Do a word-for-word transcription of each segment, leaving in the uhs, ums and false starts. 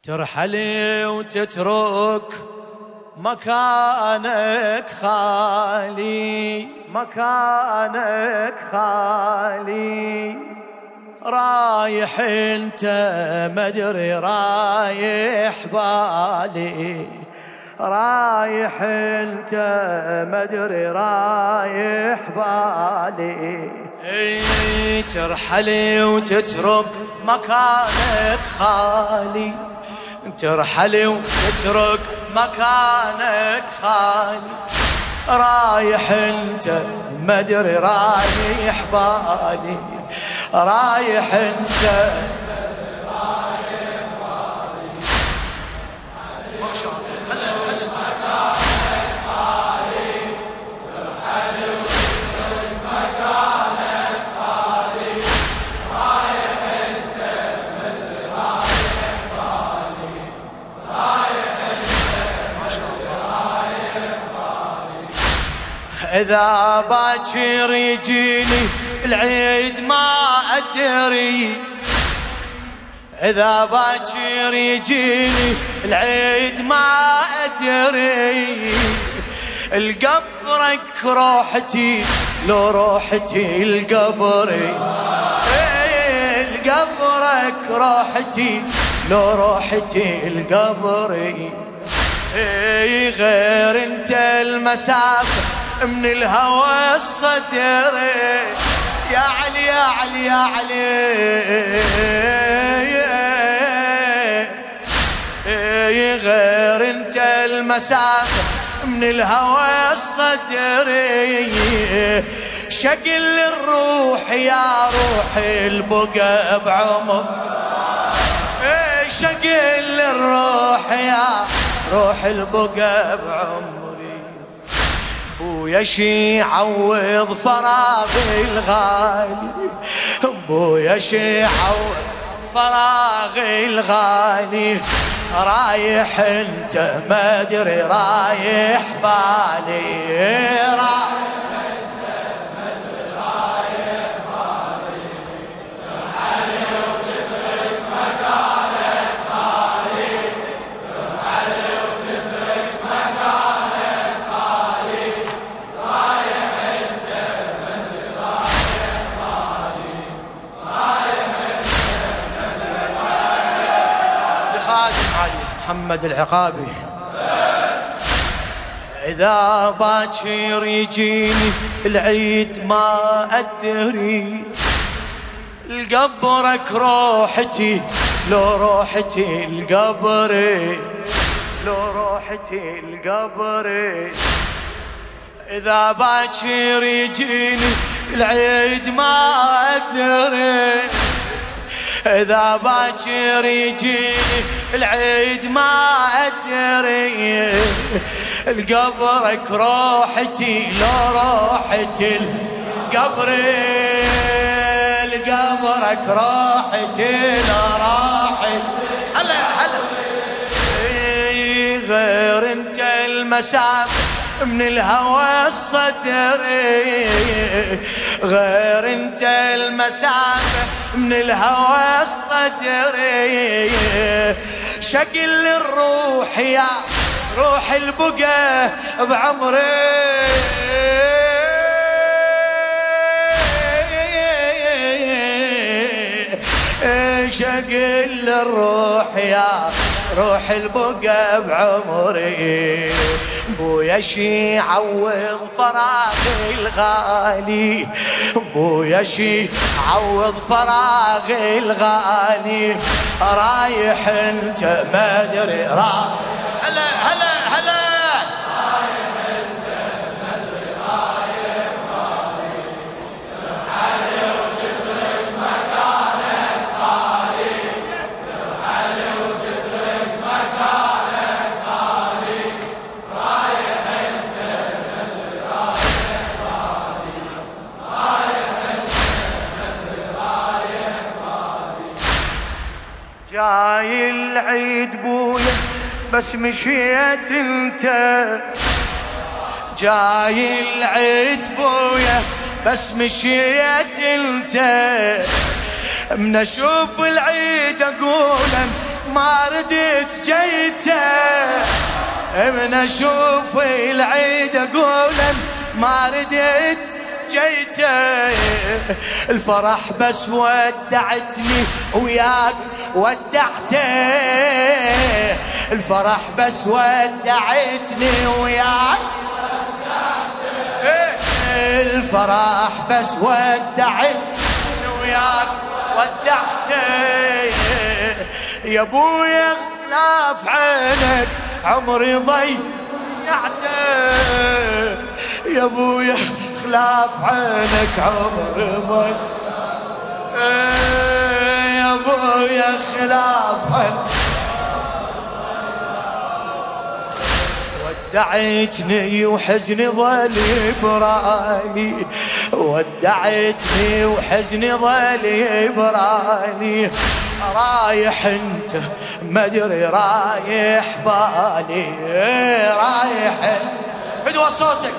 ترحلي وتترك مكانك خالي، مكانك خالي، رايح انت مدري رايح بالي، رايح انت مدري رايح بالي. اي ترحلي وتترك مكانك خالي، ترحلي وتترك مكانك خالي، رايح انت مدري رايح بالي، رايح انت مدري رايح بالي. ما شاء الله مكانك خالي، ترحلي وتترك مكانك خالي، رايح انت مدري رايح بالي، رايح انت ما شاء الله رايح بالي. اذا باكر يجيني العيد ما أدري، إذا باكر يجيني العيد ما أدري، القبرك روحتي لو روحتي القبري، القبرك روحتي لو روحتي القبري. غير انت المسافة من الهوى الصدري، يا علي يا علي يا علي، غير انت المسافة من الهوى الصدري، شكل الروح يا روح البقى بعمر، شكل الروح يا روح البقى بعمري. بويا شي عوض فراغي الغالي، بويا شي عوض فراغي الغالي، رايح انت مدري رايح بالي، رايح انت مدري رايح بالي، ترحلي وتترك مكانك خالي، ترحلي وتترك مكانك خالي، رايح انت مدري رايح بالي، رايح انت مدري رايح. لخادم علي محمد العقابي. إذا باكر يجيني العيد ما أدري، القبرك روحتي لو روحتي القبري، لو روحتي القبري. إذا باكر يجيني العيد ما أدري، إذا باكر يجيني العيد ما أدري، القبرك روحتي لو روحتي القبري، القبرك روحتي لو روحتي. هلا هلا. غير انت المسافة من الهوى الصدري، غير انت المسافة من الهوى الصدري، شكل الروح يا روح البقى بعمري، شكل الروح يا روح البقى بعمري. بويا شي عوض فراغي الغالي، بويا شي عوض فراغي الغالي، رايح انت مدري رايح. هلا هلا هلا. رايح انت مدري رايح بالي، ترحلي وتترك مكانك خالي، ترحلي وتترك مكانك خالي، رايح انت مدري رايح بالي، رايح انت مدري رايح بالي. جاي العيد بويا بس مشيت انت، جاي العيد بويا بس مشيت انت، من اشوف العيد اقول ما ردت جيته، من اشوف العيد اقول ما ردت جيته، الفرح بس ودعتني وياك ودعته، الفرح بس ودعتني وياك ودعته، الفرح بس ودعتني وياك ودعته، يا ابويا خلاف عينك عمري ضيعته، يا ابويا خلاف عينك عمري ضيعته، يا ابويا خلاف عينك ودعتني وحزني ظل يبراني، ودعتني وحزني ظل يبراني، رايح انت ما ادري رايح بالي، رايح فدوى صوتك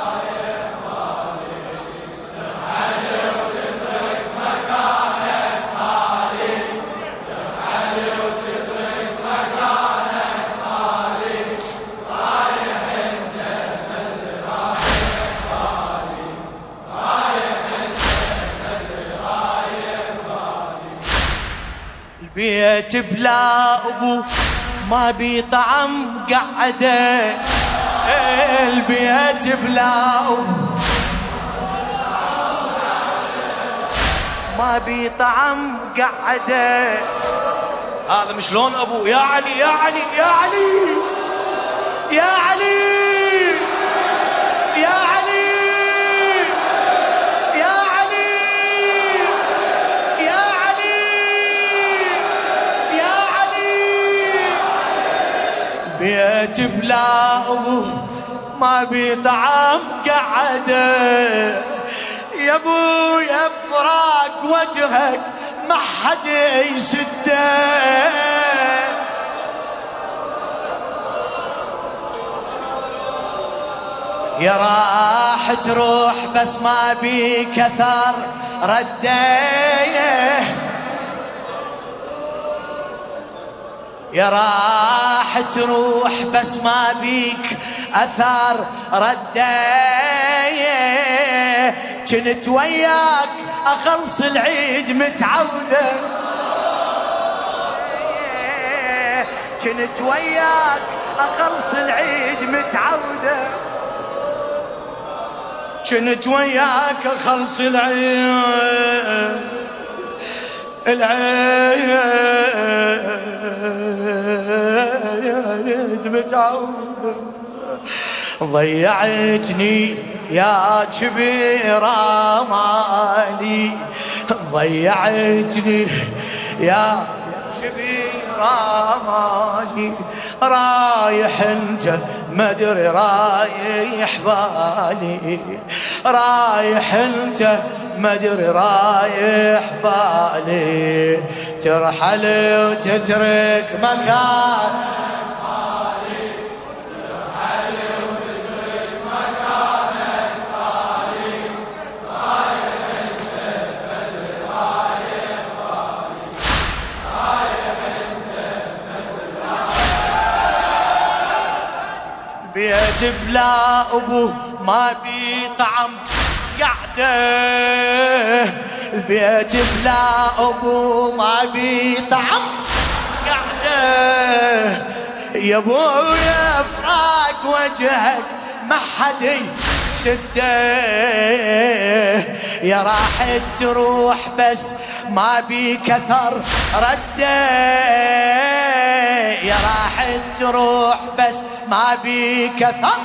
بيت بلا ابو ما بي طعم قعده، البيت بلا ابو ما بي طعم قعده، هذا مش لون ابو يا علي يا علي يا علي يا علي يا علي يا علي يا علي يا علي، بيت بلا ابو ما بي طعم قعده، يا ابويا بفراق وجهك ما حد يسده، يا راح تروح بس ما بيك اثر رديه، يا راح تروح بس ما بيك اثر رديه، كنت وياك اخلص العيد متعوده، كنت وياك اخلص العيد متعوده، كنت وياك اخلص العيد العيد متعوده، ضيعتني يا كبير مالي، ضيعتني يا كبير مالي، رايح انت ما ادري رايح بالي، رايح انت ما ادري رايح بالي، ترحل وتترك مكان بيت بلا ابو ما بي طعم قعده، البيت بلا ابو ما بي طعم قعده، يا ابويا فراق وجهك ما حد يسده، يا راح تروح بس ما بيك اثر رده، يا راح تروح بس ما بيك اثر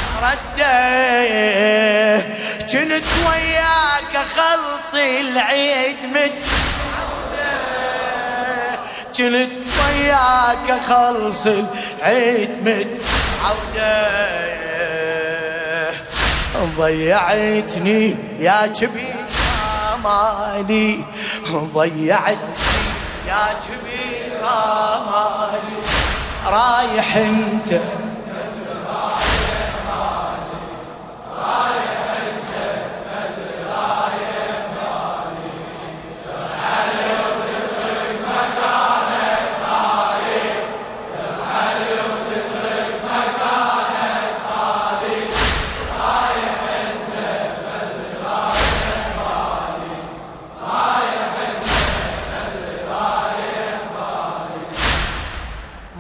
رده، كنت وياك اخلص العيد متعوده، كنت وياك اخلص العيد متعوده، ضيعتني يا كبير مالي، ضيعتني يا كبير مالي، رايح انت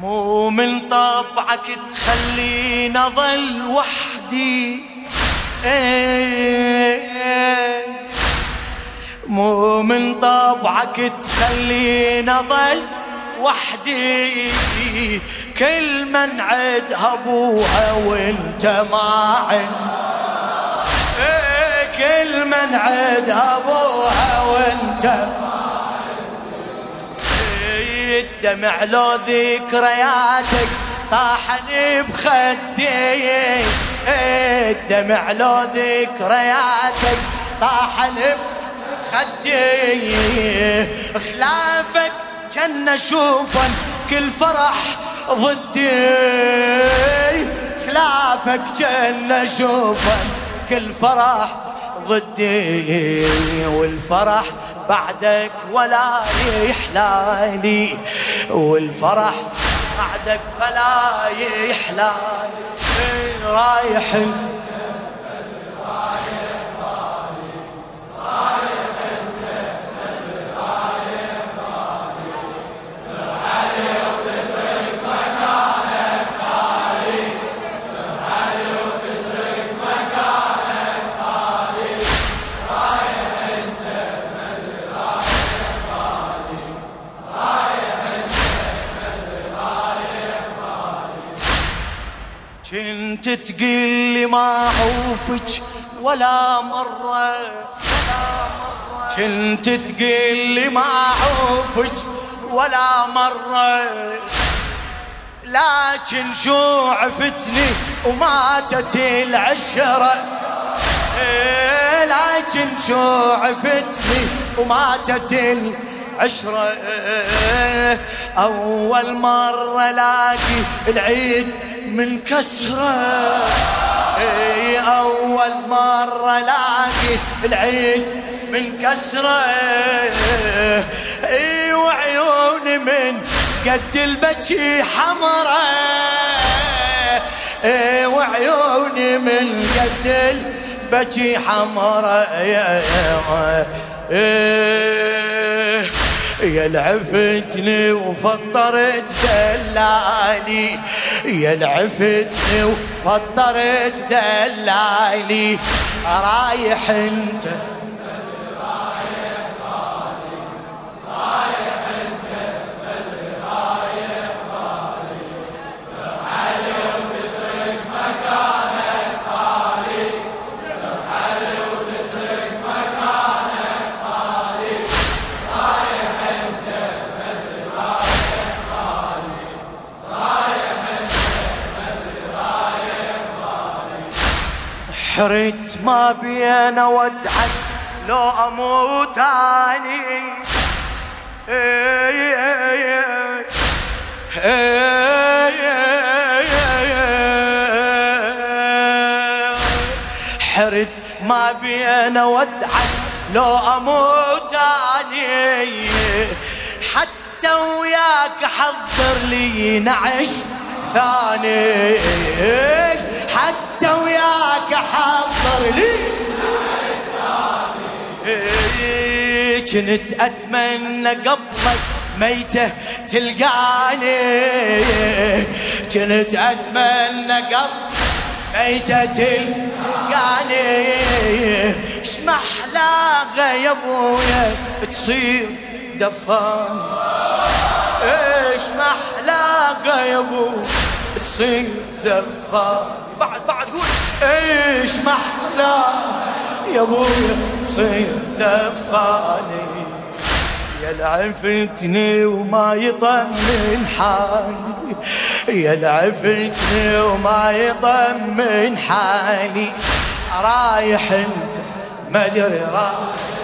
مو من طبعك تخليني اظل وحدي، مو من طبعك تخليني اظل وحدي، كل من عدها ابوها وانت معي، كل من عدها ابوها وانت معي، الدمع لو ذكرياتك طاحني بخدي، الدمع لو ذكرياتك طاحني بخدي، خلافك كان اشوفا كل فرح ضدي، خلافك كان اشوفا كل فرح ضدي، والفرح بعدك ولا يحلالي، والفرح بعدك فلا يحلالي، رايح كنت تقلي ما أعوفك ولا مرة، كنت تقلي ما أعوفك ولا مرة، لكن شو عفتني وماتت العشرة، لكن شو عفتني وماتت العشرة، أول مرة لاقي العيد من كسرة، أول مرة لاقي العيد من كسرة، وعيوني من قد البكي حمرة، وعيوني من قد البكي حمرة، يا لعفتني وفطرت دلالي، يا لعفتني وفطرت دلالي، رايح انت رايح بالي، رايح انت رايح بالي، تعالي وتترك مكانك خالي، تعالي وتترك مكانك خالي، رايح حريت ما بين ودعك لو اموت اني، حريت ما بين ودعك لو اموت اني، حتى وياك حضر لي نعش ثاني، حتى وياك حضر لي نعش ثاني، كنت اتمنى قبلك ميتة تلقاني، كنت اتمنى قبل ميتة تلقاني، شمحلاغة يا ابويا تصير دفان، ايش محلاقة يا ابو تصير دفان، بعد بعد قول ايش محلاقة يا ابو تصير دفاني، يا لعفتني وما يطمن حالي، يا لعفتني وما يطمن حالي، رايح انت ما ادري رايح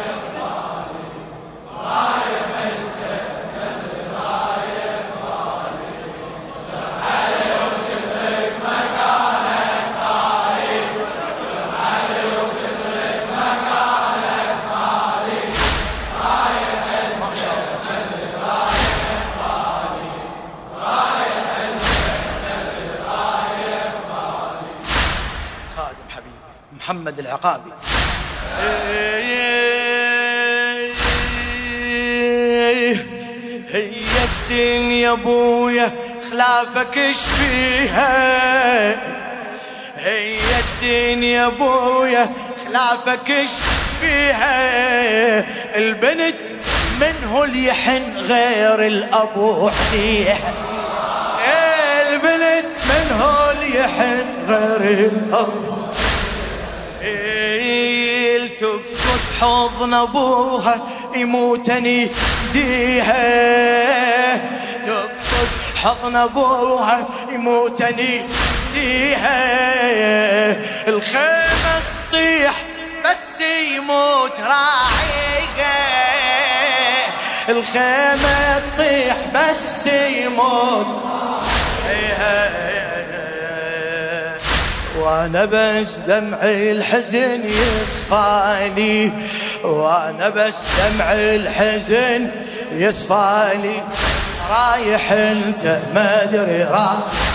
محمد العقابي. هي الدنيا ابويا خلافك ايش فيها هي الدنيا ابويا خلافك ايش فيها البنت منه اللي يحن غير الابو عليها البنت منه اللي يحن غير الابو تفقد حضن ابوها يموتني ديها تفقد حضن ابوها يموتني ديها الخيمة تطيح بس يموت راعيها الخيمة تطيح بس يموت راعيها وانا بس دمعي الحزن يصفالي وانا بس دمعي الحزن يصفالي رايح انت ما ادري رايح